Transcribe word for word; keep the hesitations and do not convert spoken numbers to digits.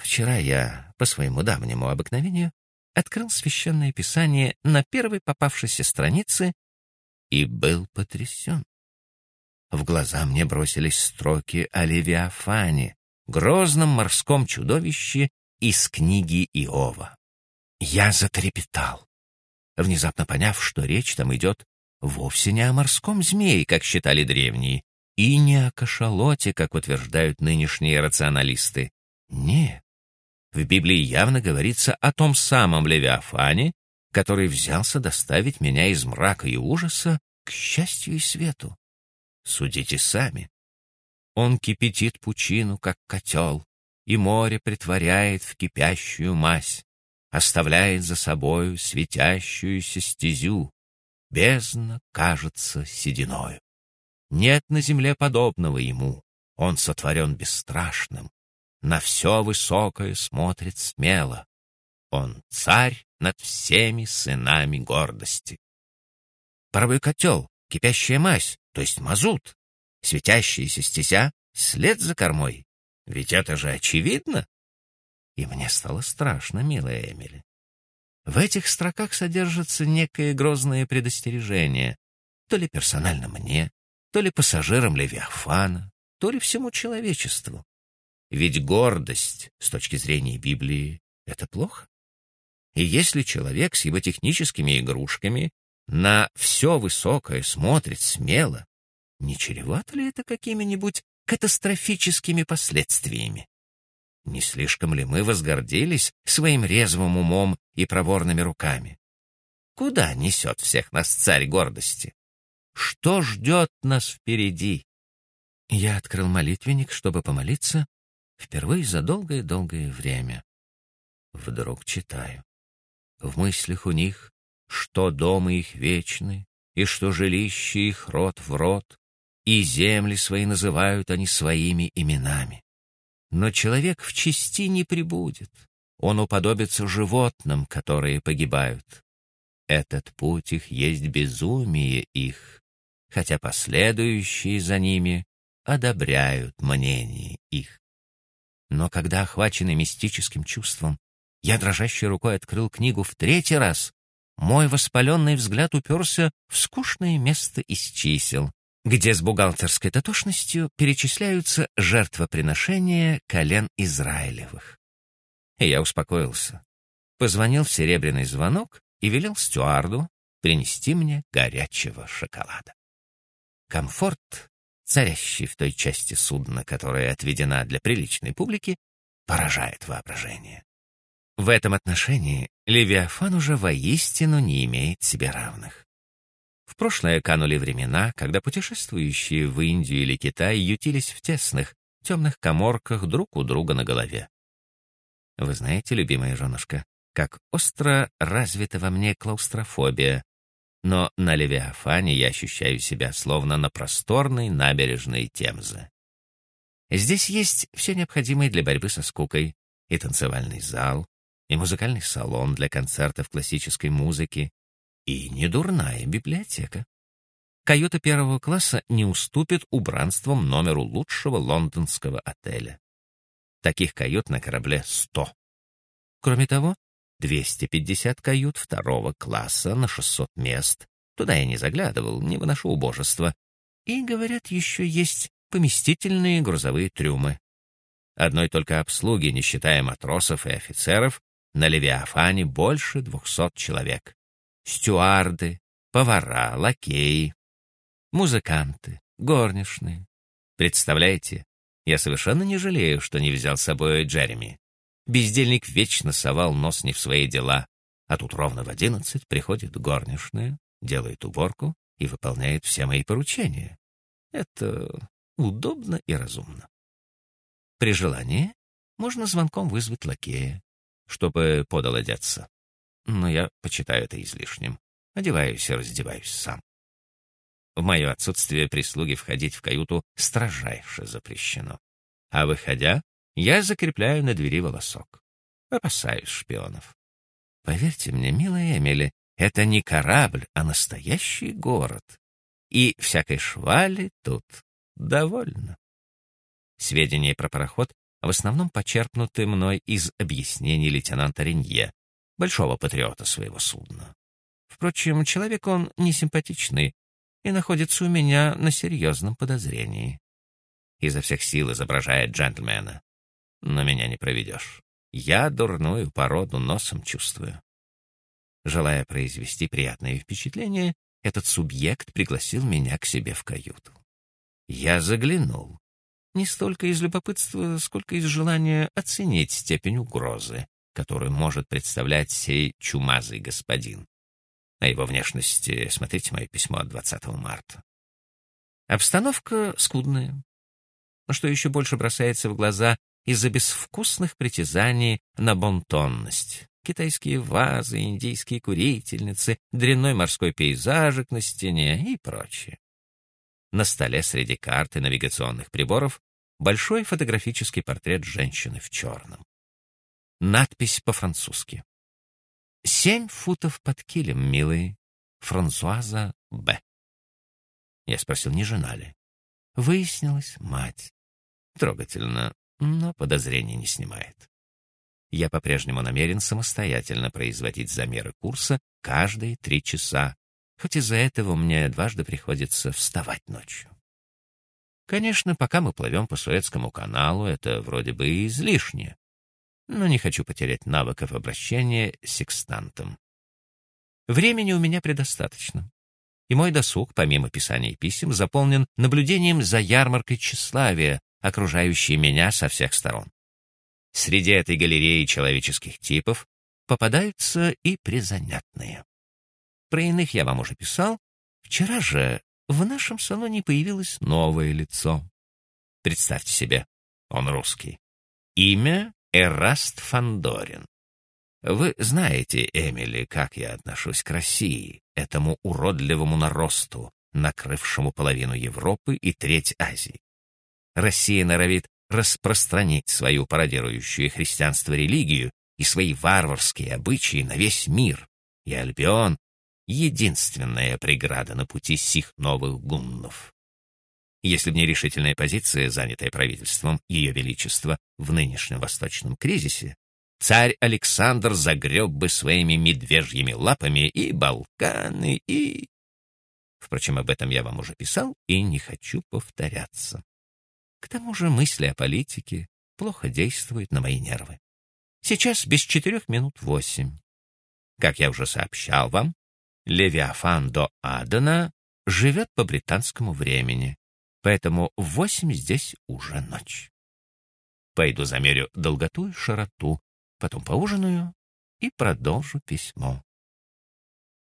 Вчера я, по своему давнему обыкновению, открыл священное писание на первой попавшейся странице и был потрясен. В глаза мне бросились строки о Левиафане, грозном морском чудовище из книги Иова. Я затрепетал, внезапно поняв, что речь там идет вовсе не о морском змее, как считали древние, и не о кашалоте, как утверждают нынешние рационалисты. Нет, в Библии явно говорится о том самом Левиафане, который взялся доставить меня из мрака и ужаса к счастью и свету. Судите сами. Он кипятит пучину, как котел, и море притворяет в кипящую мазь, оставляет за собою светящуюся стезю. Бездна кажется сединою. Нет на земле подобного ему. Он сотворен бесстрашным. На все высокое смотрит смело. Он царь над всеми сынами гордости. Паровой котел, кипящая мазь, то есть мазут, светящаяся стезя, след за кормой. Ведь это же очевидно. И мне стало страшно, милая Эмили. В этих строках содержится некое грозное предостережение, то ли персонально мне, то ли пассажирам Левиафана, то ли всему человечеству. Ведь гордость, с точки зрения Библии, это плохо. И если человек с его техническими игрушками на все высокое смотрит смело, не чревато ли это какими-нибудь катастрофическими последствиями? Не слишком ли мы возгордились своим резвым умом и проворными руками? Куда несет всех нас царь гордости? Что ждет нас впереди? Я открыл молитвенник, чтобы помолиться, впервые за долгое-долгое время. Вдруг читаю. В мыслях у них, что дома их вечны, и что жилище их род в род, и земли свои называют они своими именами. Но человек в чести не пребудет, он уподобится животным, которые погибают. Этот путь их есть безумие их, хотя последующие за ними одобряют мнение их. Но когда, охваченный мистическим чувством, я дрожащей рукой открыл книгу в третий раз, мой воспаленный взгляд уперся в скучное место из чисел, где с бухгалтерской дотошностью перечисляются жертвоприношения колен Израилевых. И я успокоился, позвонил в серебряный звонок и велел стюарду принести мне горячего шоколада. Комфорт, царящий в той части судна, которая отведена для приличной публики, поражает воображение. В этом отношении Левиафан уже воистину не имеет себе равных. В прошлое канули времена, когда путешествующие в Индию или Китай ютились в тесных, темных каморках друг у друга на голове. Вы знаете, любимая женушка, как остро развита во мне клаустрофобия, но на Левиафане я ощущаю себя словно на просторной набережной Темзы. Здесь есть все необходимое для борьбы со скукой: и танцевальный зал, и музыкальный салон для концертов классической музыки, и недурная библиотека. Каюта первого класса не уступит убранством номеру лучшего лондонского отеля. Таких кают на корабле сто. Кроме того, двести пятьдесят кают второго класса на шестьсот мест. Туда я не заглядывал, не выношу убожества. И, говорят, еще есть поместительные грузовые трюмы. Одной только обслуги, не считая матросов и офицеров, на Левиафане больше двухсот человек. Стюарды, повара, лакеи, музыканты, горничные. Представляете, я совершенно не жалею, что не взял с собой Джереми. Бездельник вечно совал нос не в свои дела, а тут ровно в одиннадцать приходит горничная, делает уборку и выполняет все мои поручения. Это удобно и разумно. При желании можно звонком вызвать лакея, чтобы подал одеться. Но я почитаю это излишним. Одеваюсь и раздеваюсь сам. В мое отсутствие прислуги входить в каюту строжайше запрещено. А выходя, я закрепляю на двери волосок. Опасаюсь шпионов. Поверьте мне, милая Эмили, это не корабль, а настоящий город. И всякой швали тут довольно. Сведения про пароход в основном почерпнуты мной из объяснений лейтенанта Ренье, большого патриота своего судна. Впрочем, человек он несимпатичный и находится у меня на серьезном подозрении. Изо всех сил изображает джентльмена. Но меня не проведешь. Я дурную породу носом чувствую. Желая произвести приятное впечатление, этот субъект пригласил меня к себе в каюту. Я заглянул. Не столько из любопытства, сколько из желания оценить степень угрозы, которую может представлять сей чумазый господин. На его внешности смотрите мое письмо от двадцатого марта. Обстановка скудная. Но что еще больше бросается в глаза из-за безвкусных притязаний на бонтонность. Китайские вазы, индийские курительницы, дрянной морской пейзажик на стене и прочее. На столе среди карт и навигационных приборов большой фотографический портрет женщины в черном. Надпись по-французски. «Семь футов под килем, милый. Франсуаза Б». Я спросил, не жена ли. Выяснилось, мать. Трогательно, но подозрений не снимает. Я по-прежнему намерен самостоятельно производить замеры курса каждые три часа, хоть из-за этого мне дважды приходится вставать ночью. Конечно, пока мы плывем по Суэцкому каналу, это вроде бы и излишне, но не хочу потерять навыков обращения с секстантом. Времени у меня предостаточно, и мой досуг, помимо писания писем, заполнен наблюдением за ярмаркой тщеславия, окружающей меня со всех сторон. Среди этой галереи человеческих типов попадаются и призанятные. Про иных я вам уже писал. Вчера же в нашем салоне появилось новое лицо. Представьте себе, он русский. Имя Эраст Фандорин. Вы знаете, Эмили, как я отношусь к России, этому уродливому наросту, накрывшему половину Европы и треть Азии. Россия норовит распространить свою пародирующую христианство религию и свои варварские обычаи на весь мир, и Альбион — единственная преграда на пути сих новых гуннов. Если бы не решительная позиция, занятая правительством Ее Величества в нынешнем восточном кризисе, царь Александр загреб бы своими медвежьими лапами и Балканы, и... Впрочем, об этом я вам уже писал и не хочу повторяться. К тому же мысли о политике плохо действуют на мои нервы. Сейчас без четырех минут восемь. Как я уже сообщал вам, Левиафан до Адена живет по британскому времени, поэтому в восемь здесь уже ночь. Пойду замерю долготу и широту, потом поужинаю и продолжу письмо.